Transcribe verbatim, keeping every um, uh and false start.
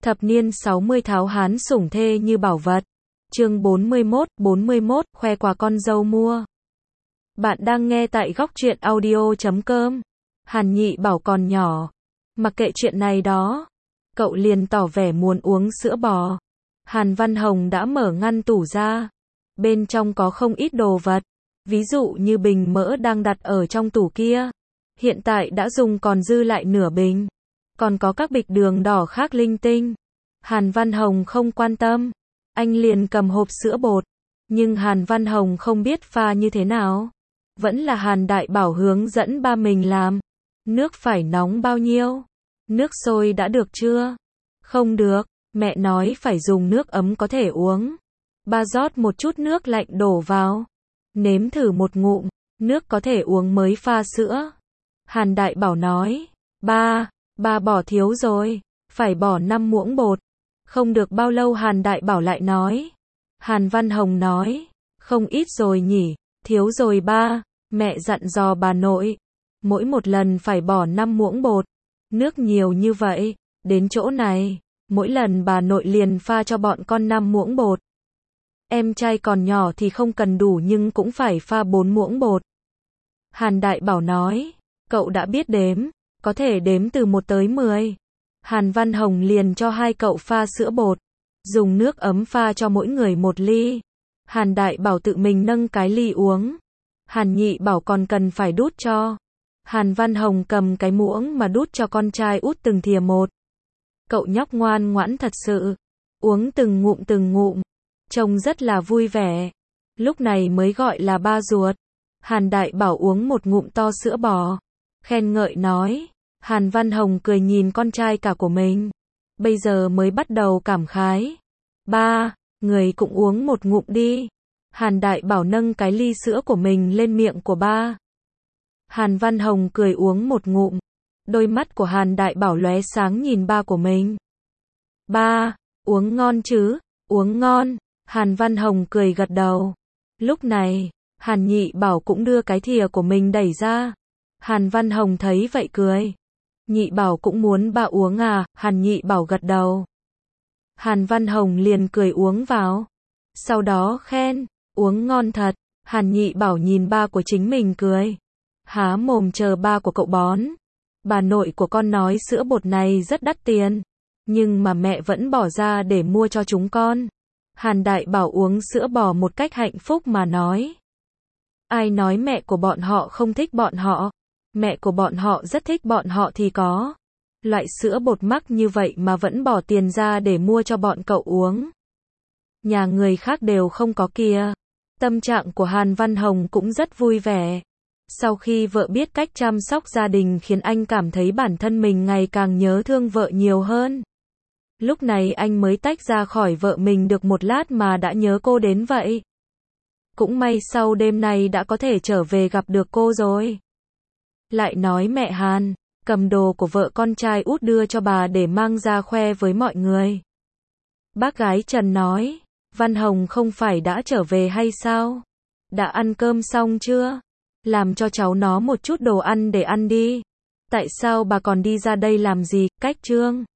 Thập niên sáu mươi tháo hán sủng thê như bảo vật. Chương bốn mươi mốt, bốn mươi mốt, khoe quà con dâu mua. Bạn đang nghe tại góc truyện audio chấm com. Hàn Nhị Bảo còn nhỏ. Mặc kệ chuyện này đó. Cậu liền tỏ vẻ muốn uống sữa bò. Hàn Văn Hồng đã mở ngăn tủ ra. Bên trong có không ít đồ vật. Ví dụ như bình mỡ đang đặt ở trong tủ kia. Hiện tại đã dùng còn dư lại nửa bình. Còn có các bịch đường đỏ khác linh tinh. Hàn Văn Hồng không quan tâm. Anh liền cầm hộp sữa bột. Nhưng Hàn Văn Hồng không biết pha như thế nào. Vẫn là Hàn Đại Bảo hướng dẫn ba mình làm. Nước phải nóng bao nhiêu? Nước sôi đã được chưa? Không được, mẹ nói phải dùng nước ấm có thể uống. Ba rót một chút nước lạnh đổ vào. Nếm thử một ngụm, nước có thể uống mới pha sữa. Hàn Đại Bảo nói, ba, ba bỏ thiếu rồi, phải bỏ năm muỗng bột. Không được bao lâu Hàn Đại Bảo lại nói. Hàn Văn Hồng nói, không ít rồi nhỉ, thiếu rồi ba, mẹ dặn dò bà nội. Mỗi một lần phải bỏ năm muỗng bột, nước nhiều như vậy, đến chỗ này, mỗi lần bà nội liền pha cho bọn con năm muỗng bột. Em trai còn nhỏ thì không cần đủ nhưng cũng phải pha bốn muỗng bột. Hàn Đại Bảo nói, cậu đã biết đếm, có thể đếm từ một tới mười. Hàn Văn Hồng liền cho hai cậu pha sữa bột, dùng nước ấm pha cho mỗi người một ly. Hàn Đại Bảo tự mình nâng cái ly uống. Hàn Nhị Bảo còn cần phải đút cho. Hàn Văn Hồng cầm cái muỗng mà đút cho con trai út từng thìa một. Cậu nhóc ngoan ngoãn thật sự, uống từng ngụm từng ngụm, trông rất là vui vẻ. Lúc này mới gọi là ba ruột. Hàn Đại Bảo uống một ngụm to sữa bò, khen ngợi nói. Hàn Văn Hồng cười nhìn con trai cả của mình. Bây giờ mới bắt đầu cảm khái. Ba, người cũng uống một ngụm đi. Hàn Đại Bảo nâng cái ly sữa của mình lên miệng của ba. Hàn Văn Hồng cười uống một ngụm. Đôi mắt của Hàn Đại Bảo lóe sáng nhìn ba của mình. Ba, uống ngon chứ? Uống ngon. Hàn Văn Hồng cười gật đầu. Lúc này, Hàn Nhị Bảo cũng đưa cái thìa của mình đẩy ra. Hàn Văn Hồng thấy vậy cười. Nhị Bảo cũng muốn ba uống à? Hàn Nhị Bảo gật đầu. Hàn Văn Hồng liền cười uống vào. Sau đó khen, uống ngon thật. Hàn Nhị Bảo nhìn ba của chính mình cười. Há mồm chờ ba của cậu bón. Bà nội của con nói sữa bột này rất đắt tiền. Nhưng mà mẹ vẫn bỏ ra để mua cho chúng con. Hàn Đại Bảo uống sữa bò một cách hạnh phúc mà nói. Ai nói mẹ của bọn họ không thích bọn họ? Mẹ của bọn họ rất thích bọn họ thì có. Loại sữa bột mắc như vậy mà vẫn bỏ tiền ra để mua cho bọn cậu uống. Nhà người khác đều không có kìa. Tâm trạng của Hàn Văn Hồng cũng rất vui vẻ. Sau khi vợ biết cách chăm sóc gia đình khiến anh cảm thấy bản thân mình ngày càng nhớ thương vợ nhiều hơn. Lúc này anh mới tách ra khỏi vợ mình được một lát mà đã nhớ cô đến vậy. Cũng may sau đêm nay đã có thể trở về gặp được cô rồi. Lại nói mẹ Hàn, cầm đồ của vợ con trai út đưa cho bà để mang ra khoe với mọi người. Bác gái Trần nói, Văn Hồng không phải đã trở về hay sao? Đã ăn cơm xong chưa? Làm cho cháu nó một chút đồ ăn để ăn đi. Tại sao bà còn đi ra đây làm gì? Cách Trương